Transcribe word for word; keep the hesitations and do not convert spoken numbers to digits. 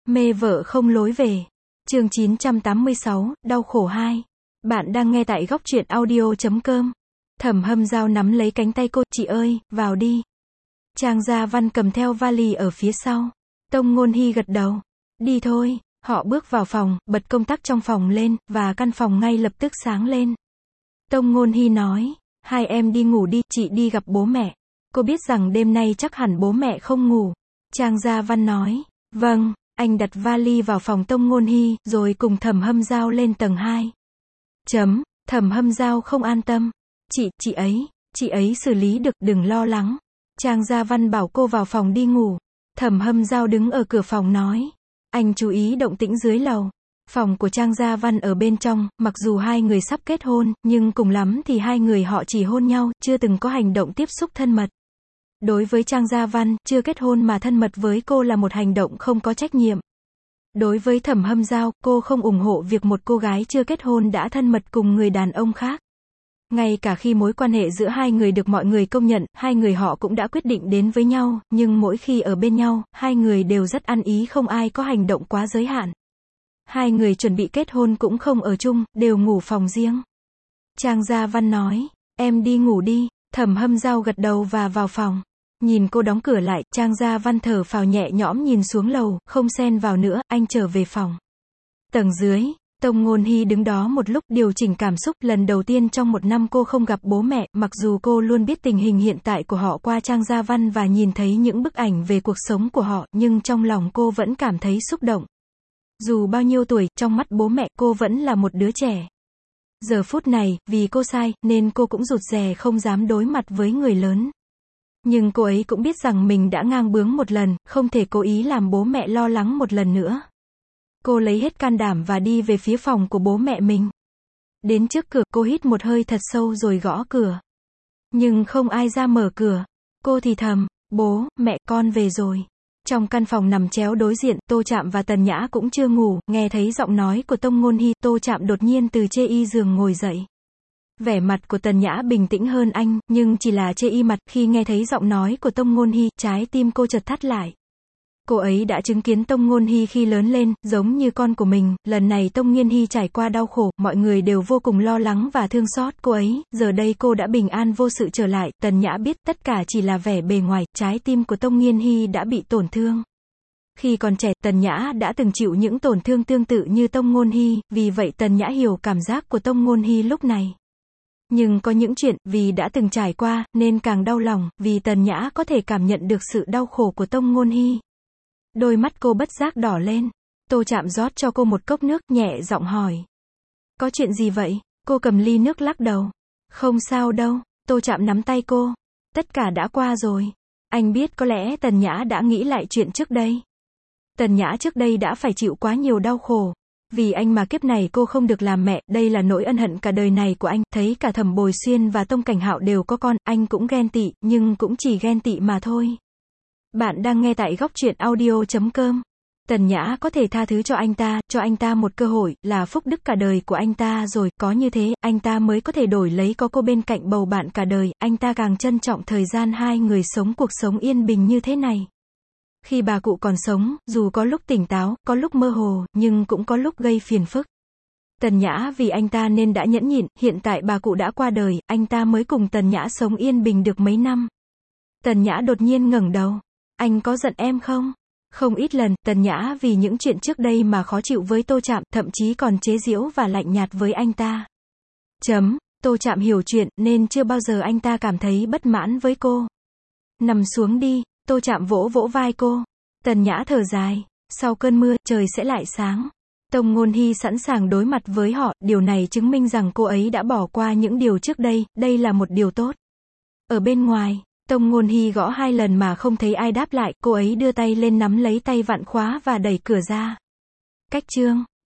Mê vợ không lối về. Chương chín trăm tám mươi sáu, đau khổ hai. Bạn đang nghe tại góc truyện audio chấm com. Thẩm Hâm Dao nắm lấy cánh tay cô, chị ơi, vào đi. Trang Gia Văn cầm theo vali ở phía sau. Tông Ngôn Hy gật đầu. Đi thôi. Họ bước vào phòng, bật công tắc trong phòng lên, và căn phòng ngay lập tức sáng lên. Tông Ngôn Hy nói, hai em đi ngủ đi, chị đi gặp bố mẹ. Cô biết rằng đêm nay chắc hẳn bố mẹ không ngủ. Trang Gia Văn nói, vâng. Anh đặt vali vào phòng Tông Ngôn Hy, rồi cùng Thẩm Hâm Dao lên tầng hai. Chấm, Thẩm Hâm Dao không an tâm. Chị, chị ấy, chị ấy xử lý được, đừng lo lắng. Trang Gia Văn bảo cô vào phòng đi ngủ. Thẩm Hâm Dao đứng ở cửa phòng nói, anh chú ý động tĩnh dưới lầu. Phòng của Trang Gia Văn ở bên trong, mặc dù hai người sắp kết hôn, nhưng cùng lắm thì hai người họ chỉ hôn nhau, chưa từng có hành động tiếp xúc thân mật. Đối với Trang Gia Văn, chưa kết hôn mà thân mật với cô là một hành động không có trách nhiệm. Đối với Thẩm Hâm Dao, cô không ủng hộ việc một cô gái chưa kết hôn đã thân mật cùng người đàn ông khác. Ngay cả khi mối quan hệ giữa hai người được mọi người công nhận, hai người họ cũng đã quyết định đến với nhau, nhưng mỗi khi ở bên nhau, hai người đều rất ăn ý, không ai có hành động quá giới hạn. Hai người chuẩn bị kết hôn cũng không ở chung, đều ngủ phòng riêng. Trang Gia Văn nói, em đi ngủ đi. Thẩm Hâm Dao gật đầu và vào phòng. Nhìn cô đóng cửa lại, Trang Gia Văn thở phào nhẹ nhõm nhìn xuống lầu, không xen vào nữa, anh trở về phòng. Tầng dưới, Tông Ngôn Hy đứng đó một lúc điều chỉnh cảm xúc, lần đầu tiên trong một năm cô không gặp bố mẹ, mặc dù cô luôn biết tình hình hiện tại của họ qua Trang Gia Văn và nhìn thấy những bức ảnh về cuộc sống của họ, nhưng trong lòng cô vẫn cảm thấy xúc động. Dù bao nhiêu tuổi, trong mắt bố mẹ, cô vẫn là một đứa trẻ. Giờ phút này, vì cô sai, nên cô cũng rụt rè không dám đối mặt với người lớn. Nhưng cô ấy cũng biết rằng mình đã ngang bướng một lần, không thể cố ý làm bố mẹ lo lắng một lần nữa. Cô lấy hết can đảm và đi về phía phòng của bố mẹ mình. Đến trước cửa, cô hít một hơi thật sâu rồi gõ cửa. Nhưng không ai ra mở cửa. Cô thì thầm, bố, mẹ, con về rồi. Trong căn phòng nằm chéo đối diện, Tô Trạm và Tần Nhã cũng chưa ngủ, nghe thấy giọng nói của Tông Ngôn Hy, Tô Trạm đột nhiên từ chê y giường ngồi dậy. Vẻ mặt của Tần Nhã bình tĩnh hơn anh, nhưng chỉ là chê y mặt, khi nghe thấy giọng nói của Tông Ngôn Hy, trái tim cô chợt thắt lại. Cô ấy đã chứng kiến Tông Ngôn Hy khi lớn lên, giống như con của mình, lần này Tông Nghiên Hy trải qua đau khổ, mọi người đều vô cùng lo lắng và thương xót cô ấy, giờ đây cô đã bình an vô sự trở lại, Tần Nhã biết tất cả chỉ là vẻ bề ngoài, trái tim của Tông Nghiên Hy đã bị tổn thương. Khi còn trẻ, Tần Nhã đã từng chịu những tổn thương tương tự như Tông Ngôn Hy, vì vậy Tần Nhã hiểu cảm giác của Tông Ngôn Hy lúc này. Nhưng có những chuyện, vì đã từng trải qua, nên càng đau lòng, vì Tần Nhã có thể cảm nhận được sự đau khổ của Tông Ngôn Hy. Đôi mắt cô bất giác đỏ lên. Tô Trạm rót cho cô một cốc nước, nhẹ giọng hỏi. Có chuyện gì vậy? Cô cầm ly nước lắc đầu. Không sao đâu. Tô Trạm nắm tay cô. Tất cả đã qua rồi. Anh biết có lẽ Tần Nhã đã nghĩ lại chuyện trước đây. Tần Nhã trước đây đã phải chịu quá nhiều đau khổ. Vì anh mà kiếp này cô không được làm mẹ, đây là nỗi ân hận cả đời này của anh. Thấy cả Thẩm Bồi Xuyên và Tông Cảnh Hạo đều có con, anh cũng ghen tị, nhưng cũng chỉ ghen tị mà thôi. Bạn đang nghe tại góc truyện audio chấm com. Tần Nhã có thể tha thứ cho anh ta, cho anh ta một cơ hội, là phúc đức cả đời của anh ta rồi, có như thế, anh ta mới có thể đổi lấy có cô bên cạnh bầu bạn cả đời, anh ta càng trân trọng thời gian hai người sống cuộc sống yên bình như thế này. Khi bà cụ còn sống, dù có lúc tỉnh táo, có lúc mơ hồ, nhưng cũng có lúc gây phiền phức. Tần Nhã vì anh ta nên đã nhẫn nhịn, hiện tại bà cụ đã qua đời, anh ta mới cùng Tần Nhã sống yên bình được mấy năm. Tần Nhã đột nhiên ngẩng đầu. Anh có giận em không? Không ít lần, Tần Nhã vì những chuyện trước đây mà khó chịu với Tô Trạm, thậm chí còn chế giễu và lạnh nhạt với anh ta. Chấm, Tô Trạm hiểu chuyện, nên chưa bao giờ anh ta cảm thấy bất mãn với cô. Nằm xuống đi. Tô Trạm vỗ vỗ vai cô. Tần Nhã thở dài. Sau cơn mưa, trời sẽ lại sáng. Tông Ngôn Hy sẵn sàng đối mặt với họ, điều này chứng minh rằng cô ấy đã bỏ qua những điều trước đây, đây là một điều tốt. Ở bên ngoài, Tông Ngôn Hy gõ hai lần mà không thấy ai đáp lại, cô ấy đưa tay lên nắm lấy tay vặn khóa và đẩy cửa ra. Cách chương